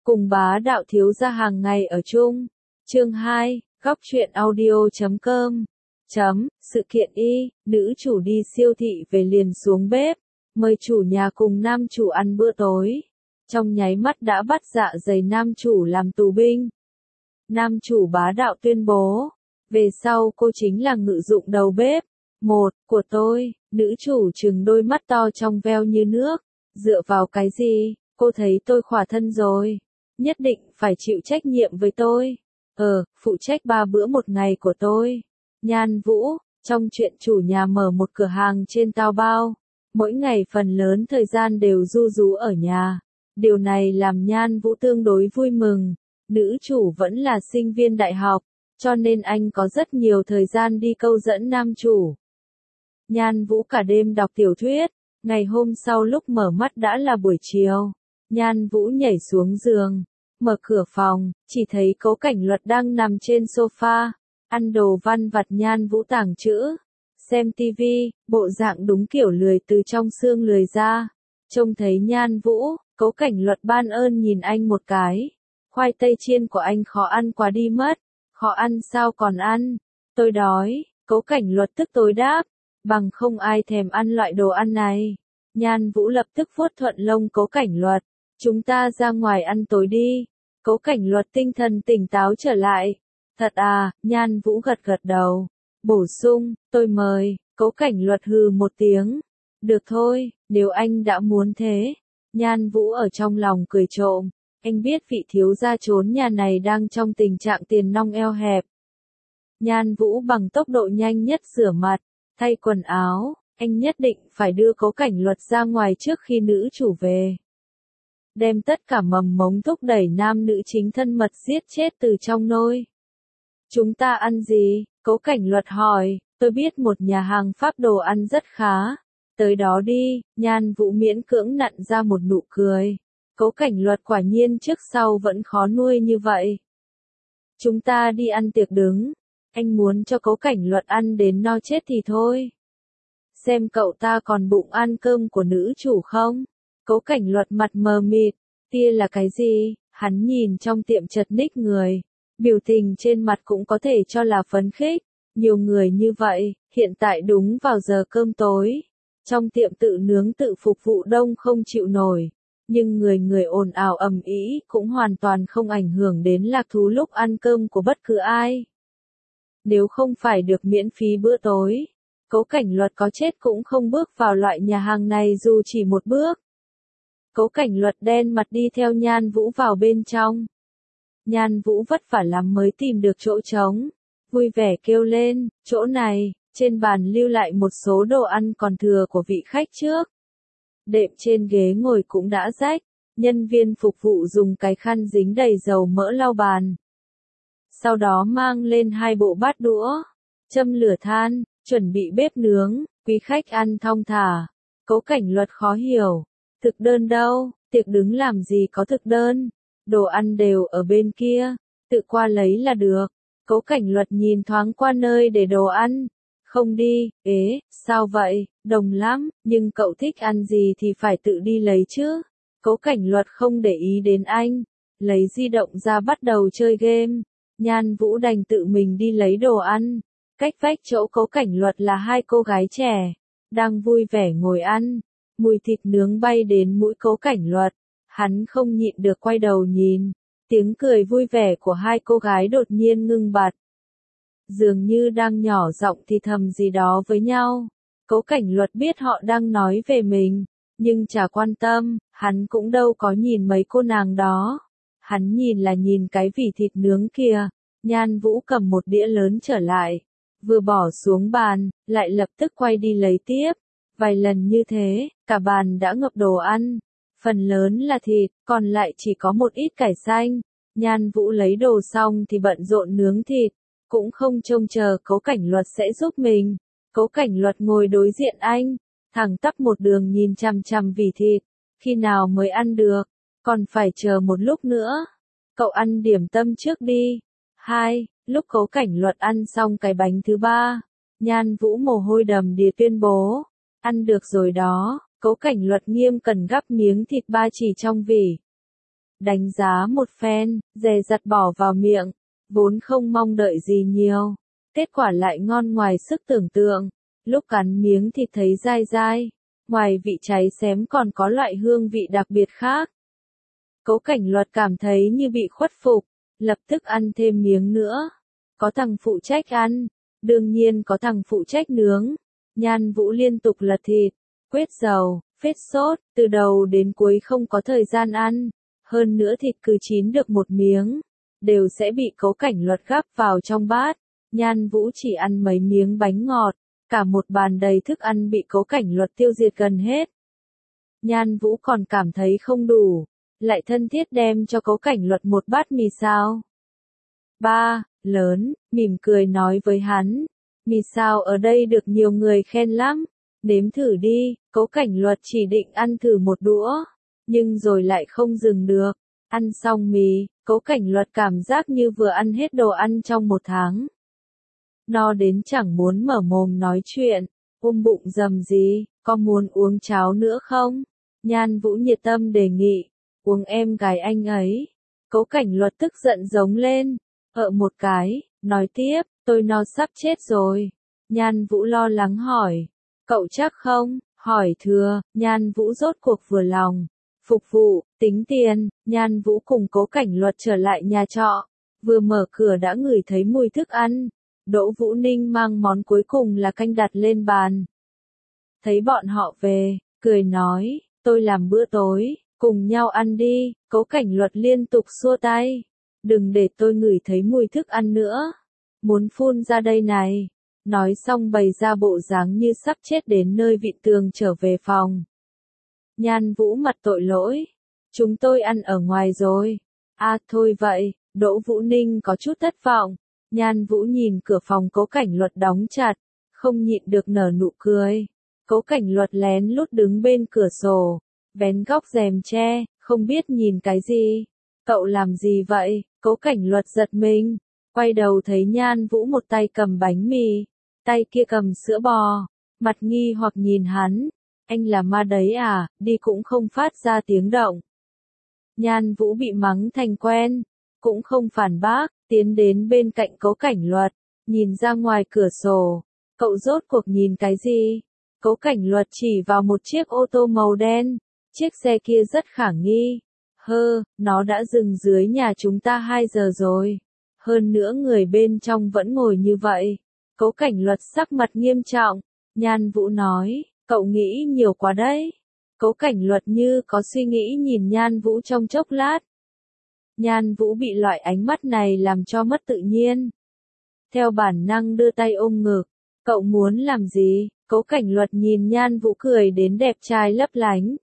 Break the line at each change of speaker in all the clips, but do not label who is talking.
cùng bá đạo thiếu gia hàng ngày ở chung. Chương 2, góc truyện audio.com. Sự kiện y, nữ chủ đi siêu thị về liền xuống bếp, mời chủ nhà cùng nam chủ ăn bữa tối. Trong nháy mắt đã bắt dạ dày nam chủ làm tù binh. Nam chủ bá đạo tuyên bố, về sau cô chính là ngự dụng đầu bếp. Một, của tôi, nữ chủ trừng đôi mắt to trong veo như nước. Dựa vào cái gì, cô thấy tôi khỏa thân rồi. Nhất định phải chịu trách nhiệm với tôi. Phụ trách 3 bữa một ngày của tôi. Nhan Vũ, trong chuyện chủ nhà mở một cửa hàng trên Taobao. Mỗi ngày phần lớn thời gian đều ru rú ở nhà. Điều này làm Nhan Vũ tương đối vui mừng. Nữ chủ vẫn là sinh viên đại học, cho nên anh có rất nhiều thời gian đi câu dẫn nam chủ. Nhan Vũ cả đêm đọc tiểu thuyết, ngày hôm sau lúc mở mắt đã là buổi chiều. Nhan Vũ nhảy xuống giường, mở cửa phòng, chỉ thấy Cố Cảnh Luật đang nằm trên sofa, ăn đồ văn vặt. Nhan Vũ tàng chữ, xem tivi, bộ dạng đúng kiểu lười từ trong xương lười ra. Trông thấy Nhan Vũ, Cố Cảnh Luật ban ơn nhìn anh một cái. Khoai tây chiên của anh khó ăn quá đi mất. Khó ăn sao còn ăn? Tôi đói. Cố Cảnh Luật tức tối đáp. Bằng không ai thèm ăn loại đồ ăn này. Nhan Vũ lập tức vuốt thuận lông Cố Cảnh Luật. Chúng ta ra ngoài ăn tối đi. Cố Cảnh Luật tinh thần tỉnh táo trở lại. Thật à? Nhan Vũ gật gật đầu. Bổ sung, tôi mời. Cố Cảnh Luật hừ một tiếng. Được thôi, nếu anh đã muốn thế. Nhan Vũ ở trong lòng cười trộm. Anh biết vị thiếu gia trốn nhà này đang trong tình trạng tiền nong eo hẹp. Nhan Vũ bằng tốc độ nhanh nhất rửa mặt, thay quần áo, anh nhất định phải đưa Cố Cảnh Luật ra ngoài trước khi nữ chủ về. Đem tất cả mầm mống thúc đẩy nam nữ chính thân mật giết chết từ trong nôi. Chúng ta ăn gì? Cố Cảnh Luật hỏi, tôi biết một nhà hàng Pháp đồ ăn rất khá. Tới đó đi. Nhan Vũ miễn cưỡng nặn ra một nụ cười. Cố Cảnh Luật quả nhiên trước sau vẫn khó nuôi như vậy. Chúng ta đi ăn tiệc đứng. Anh muốn cho Cố Cảnh Luật ăn đến no chết thì thôi. Xem cậu ta còn bụng ăn cơm của nữ chủ không? Cố Cảnh Luật mặt mờ mịt. Kia là cái gì? Hắn nhìn trong tiệm chật ních người. Biểu tình trên mặt cũng có thể cho là phấn khích. Nhiều người như vậy, hiện tại đúng vào giờ cơm tối. Trong tiệm tự nướng tự phục vụ đông không chịu nổi. Nhưng người ồn ào ầm ĩ cũng hoàn toàn không ảnh hưởng đến lạc thú lúc ăn cơm của bất cứ ai. Nếu không phải được miễn phí bữa tối, Cố Cảnh Luật có chết cũng không bước vào loại nhà hàng này dù chỉ một bước. Cố Cảnh Luật đen mặt đi theo Nhan Vũ vào bên trong. Nhan Vũ vất vả lắm mới tìm được chỗ trống, vui vẻ kêu lên, chỗ này. Trên bàn lưu lại một số đồ ăn còn thừa của vị khách trước. Đệm trên ghế ngồi cũng đã rách, nhân viên phục vụ dùng cái khăn dính đầy dầu mỡ lau bàn. Sau đó mang lên 2 bộ bát đũa, châm lửa than, chuẩn bị bếp nướng, quý khách ăn thong thả. Cố Cảnh Luật khó hiểu, thực đơn đâu? Tiệc đứng làm gì có thực đơn? Đồ ăn đều ở bên kia, tự qua lấy là được. Cố Cảnh Luật nhìn thoáng qua nơi để đồ ăn. Không đi. Sao vậy? Đồng lắm, nhưng cậu thích ăn gì thì phải tự đi lấy chứ. Cố Cảnh Luật không để ý đến anh, lấy di động ra bắt đầu chơi game. Nhan Vũ đành tự mình đi lấy đồ ăn. Cách vách chỗ Cố Cảnh Luật là 2 cô gái trẻ, đang vui vẻ ngồi ăn. Mùi thịt nướng bay đến mũi Cố Cảnh Luật, hắn không nhịn được quay đầu nhìn. Tiếng cười vui vẻ của 2 cô gái đột nhiên ngưng bặt. Dường như đang nhỏ giọng thì thầm gì đó với nhau. Cố Cảnh Luật biết họ đang nói về mình, nhưng chả quan tâm, hắn cũng đâu có nhìn mấy cô nàng đó. Hắn nhìn là nhìn cái vỉ thịt nướng kia. Nhan Vũ cầm một đĩa lớn trở lại, vừa bỏ xuống bàn, lại lập tức quay đi lấy tiếp. Vài lần như thế, cả bàn đã ngập đồ ăn. Phần lớn là thịt, còn lại chỉ có một ít cải xanh. Nhan Vũ lấy đồ xong thì bận rộn nướng thịt. Cũng không trông chờ Cố Cảnh Luật sẽ giúp mình. Cố Cảnh Luật ngồi đối diện anh, thẳng tắp một đường nhìn chằm chằm vỉ thịt. Khi nào mới ăn được? Còn phải chờ một lúc nữa. Cậu ăn điểm tâm trước đi. 2. Lúc Cố Cảnh Luật ăn xong cái bánh thứ 3, Nhan Vũ mồ hôi đầm đìa tuyên bố. Ăn được rồi đó. Cố Cảnh Luật nghiêm cẩn gắp miếng thịt 3 chỉ trong vỉ. đánh giá một phen, dè dặt bỏ vào miệng, vốn không mong đợi gì nhiều. Kết quả lại ngon ngoài sức tưởng tượng, lúc cắn miếng thịt thấy dai dai, ngoài vị cháy xém còn có loại hương vị đặc biệt khác. Cố Cảnh Luật cảm thấy như bị khuất phục, lập tức ăn thêm miếng nữa. Có thằng phụ trách ăn, đương nhiên có thằng phụ trách nướng. Nhan Vũ liên tục lật thịt, quết dầu, phết sốt, từ đầu đến cuối không có thời gian ăn. Hơn nữa thịt cứ chín được một miếng, đều sẽ bị Cố Cảnh Luật gắp vào trong bát. Nhan Vũ chỉ ăn mấy miếng bánh ngọt, cả một bàn đầy thức ăn bị Cố Cảnh Luật tiêu diệt gần hết. Nhan Vũ còn cảm thấy không đủ, lại thân thiết đem cho Cố Cảnh Luật một bát mì xào. Ba, lớn, mỉm cười nói với hắn, mì xào ở đây được nhiều người khen lắm, nếm thử đi. Cố Cảnh Luật chỉ định ăn thử một đũa, nhưng rồi lại không dừng được. Ăn xong mì, Cố Cảnh Luật cảm giác như vừa ăn hết đồ ăn trong một tháng. No đến chẳng muốn mở mồm nói chuyện, ôm bụng rầm gì, có muốn uống cháo nữa không? Nhan Vũ nhiệt tâm đề nghị, uống em gái anh ấy. Cố Cảnh Luật tức giận giống lên, một cái, nói tiếp, tôi no sắp chết rồi. Nhan Vũ lo lắng hỏi, cậu chắc không? Hỏi thừa, Nhan Vũ rốt cuộc vừa lòng. Phục vụ, tính tiền. Nhan Vũ cùng Cố Cảnh Luật trở lại nhà trọ, vừa mở cửa đã ngửi thấy mùi thức ăn. Đỗ Vũ Ninh mang món cuối cùng là canh đặt lên bàn. Thấy bọn họ về, cười nói, tôi làm bữa tối, cùng nhau ăn đi. Cố Cảnh Luật liên tục xua tay, đừng để tôi ngửi thấy mùi thức ăn nữa, muốn phun ra đây này. Nói xong bày ra bộ dáng như sắp chết đến nơi vịn tường trở về phòng. Nhan Vũ mặt tội lỗi, chúng tôi ăn ở ngoài rồi. À thôi vậy. Đỗ Vũ Ninh có chút thất vọng. Nhan Vũ nhìn cửa phòng Cố Cảnh Luật đóng chặt, không nhịn được nở nụ cười. Cố Cảnh Luật lén lút đứng bên cửa sổ, vén góc rèm tre, không biết nhìn cái gì. Cậu làm gì vậy? Cố Cảnh Luật giật mình, quay đầu thấy Nhan Vũ một tay cầm bánh mì, tay kia cầm sữa bò, mặt nghi hoặc nhìn hắn. Anh là ma đấy à? Đi cũng không phát ra tiếng động. Nhan Vũ bị mắng thành quen, cũng không phản bác, tiến đến bên cạnh Cố Cảnh Luật, nhìn ra ngoài cửa sổ. Cậu rốt cuộc nhìn cái gì? Cố Cảnh Luật chỉ vào một chiếc ô tô màu đen, chiếc xe kia rất khả nghi. Nó đã dừng dưới nhà chúng ta 2 giờ rồi. Hơn nữa người bên trong vẫn ngồi như vậy. Cố Cảnh Luật sắc mặt nghiêm trọng. Nhan Vũ nói, cậu nghĩ nhiều quá đấy. Cố Cảnh Luật như có suy nghĩ nhìn Nhan Vũ trong chốc lát. Nhan Vũ bị loại ánh mắt này làm cho mất tự nhiên. Theo bản năng đưa tay ôm ngực. Cậu muốn làm gì? Cố Cảnh Luật nhìn Nhan Vũ cười đến đẹp trai lấp lánh.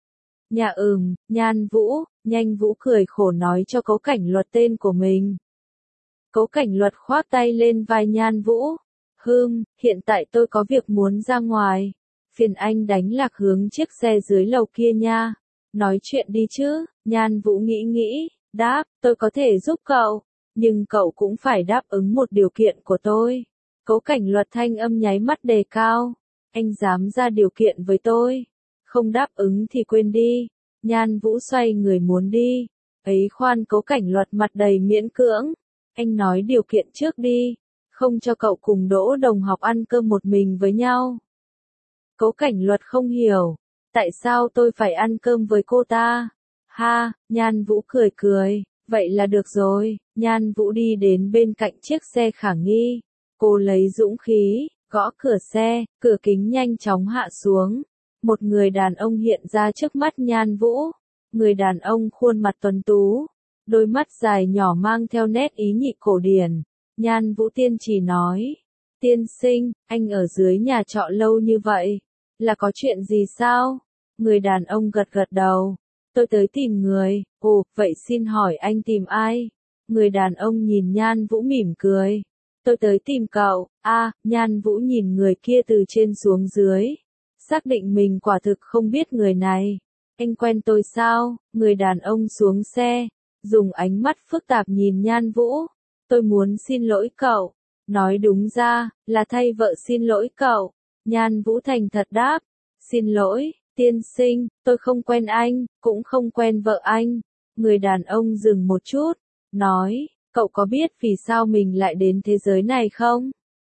Nhan Vũ. Nhanh Vũ cười khổ nói cho Cố Cảnh Luật tên của mình. Cố Cảnh Luật khoác tay lên vai Nhan Vũ. Hiện tại tôi có việc muốn ra ngoài. Phiền anh đánh lạc hướng chiếc xe dưới lầu kia nha. Nói chuyện đi chứ. Nhan Vũ nghĩ, đáp, tôi có thể giúp cậu, nhưng cậu cũng phải đáp ứng một điều kiện của tôi. Cố Cảnh Luật thanh âm nháy mắt đề cao. Anh dám ra điều kiện với tôi? Không đáp ứng thì quên đi. Nhan Vũ xoay người muốn đi. Ấy khoan, Cố Cảnh Luật mặt đầy miễn cưỡng. Anh nói điều kiện trước đi. Không cho cậu cùng Đỗ đồng học ăn cơm một mình với nhau. Cố Cảnh Luật không hiểu. Tại sao tôi phải ăn cơm với cô ta? Nhan Vũ cười. Vậy là được rồi. Nhan Vũ đi đến bên cạnh chiếc xe khả nghi. Cô lấy dũng khí, gõ cửa xe, cửa kính nhanh chóng hạ xuống. Một người đàn ông hiện ra trước mắt Nhan Vũ. Người đàn ông khuôn mặt tuấn tú, đôi mắt dài nhỏ mang theo nét ý nhị cổ điển. Nhan Vũ tiên chỉ nói, tiên sinh, anh ở dưới nhà trọ lâu như vậy, là có chuyện gì sao? Người đàn ông gật đầu. Tôi tới tìm người. Ồ, vậy xin hỏi anh tìm ai? Người đàn ông nhìn Nhan Vũ mỉm cười. Tôi tới tìm cậu. Nhan Vũ nhìn người kia từ trên xuống dưới. Xác định mình quả thực không biết người này. Anh quen tôi sao? Người đàn ông xuống xe, dùng ánh mắt phức tạp nhìn Nhan Vũ. Tôi muốn xin lỗi cậu. Nói đúng ra, là thay vợ xin lỗi cậu. Nhan Vũ thành thật đáp. Xin lỗi, tiên sinh, tôi không quen anh, cũng không quen vợ anh. Người đàn ông dừng một chút, nói, cậu có biết vì sao mình lại đến thế giới này không?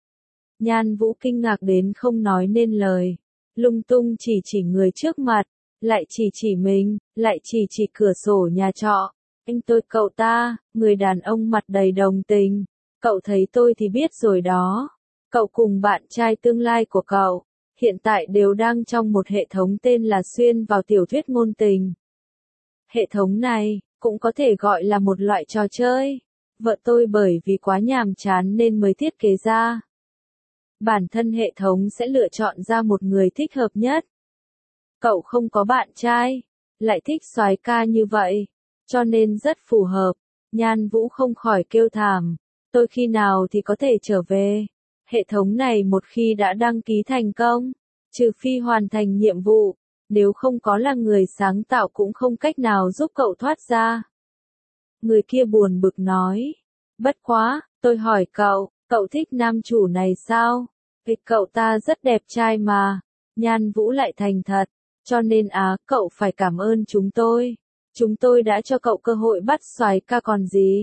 Nhan Vũ kinh ngạc đến không nói nên lời, lung tung chỉ người trước mặt, lại chỉ mình, lại chỉ cửa sổ nhà trọ. Anh tôi cậu ta, người đàn ông mặt đầy đồng tình, cậu thấy tôi thì biết rồi đó. Cậu cùng bạn trai tương lai của cậu, hiện tại đều đang trong một hệ thống tên là xuyên vào tiểu thuyết ngôn tình. Hệ thống này, cũng có thể gọi là một loại trò chơi. Vợ tôi bởi vì quá nhàm chán nên mới thiết kế ra. Bản thân hệ thống sẽ lựa chọn ra một người thích hợp nhất. Cậu không có bạn trai, lại thích soái ca như vậy, cho nên rất phù hợp. Nhan Vũ không khỏi kêu thảm, tôi khi nào thì có thể trở về? Hệ thống này một khi đã đăng ký thành công, trừ phi hoàn thành nhiệm vụ, nếu không có là người sáng tạo cũng không cách nào giúp cậu thoát ra. Người kia buồn bực nói, bất quá, tôi hỏi cậu thích nam chủ này sao? Vì cậu ta rất đẹp trai mà. Nhan Vũ lại thành thật, cho nên cậu phải cảm ơn chúng tôi. Chúng tôi đã cho cậu cơ hội bắt soái ca còn gì.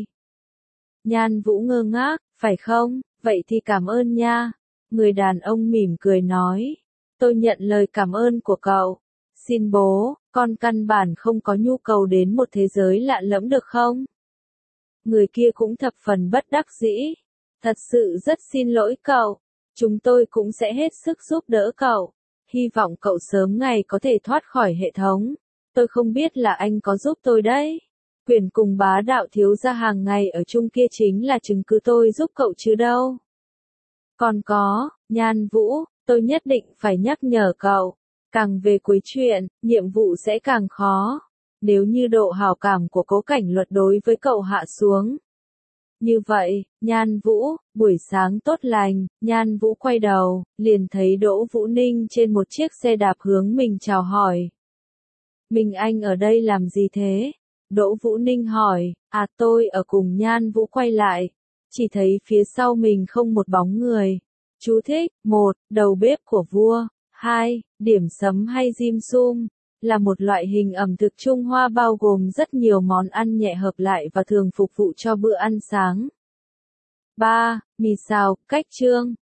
Nhan Vũ ngơ ngác, phải không? Vậy thì cảm ơn nha. Người đàn ông mỉm cười nói, tôi nhận lời cảm ơn của cậu. Xin bố, con căn bản không có nhu cầu đến một thế giới lạ lẫm được không? Người kia cũng thập phần bất đắc dĩ. Thật sự rất xin lỗi cậu. Chúng tôi cũng sẽ hết sức giúp đỡ cậu. Hy vọng cậu sớm ngày có thể thoát khỏi hệ thống. Tôi không biết là anh có giúp tôi đấy. Quyền cùng bá đạo thiếu gia hàng ngày ở chung kia chính là chứng cứ tôi giúp cậu chứ đâu. Còn có, Nhan Vũ, tôi nhất định phải nhắc nhở cậu. Càng về cuối chuyện, nhiệm vụ sẽ càng khó. Nếu như độ hảo cảm của Cố Cảnh Luật đối với cậu hạ xuống. Như vậy, Nhan Vũ, buổi sáng tốt lành, Nhan Vũ quay đầu, liền thấy Đỗ Vũ Ninh trên một chiếc xe đạp hướng mình chào hỏi. Mình anh ở đây làm gì thế? Đỗ Vũ Ninh hỏi, tôi ở cùng. Nhan Vũ quay lại, chỉ thấy phía sau mình không một bóng người. Chú thích, 1, đầu bếp của vua, 2, điểm sấm hay dim sum, là một loại hình ẩm thực Trung Hoa bao gồm rất nhiều món ăn nhẹ hợp lại và thường phục vụ cho bữa ăn sáng. 3. Mì xào, cách chương.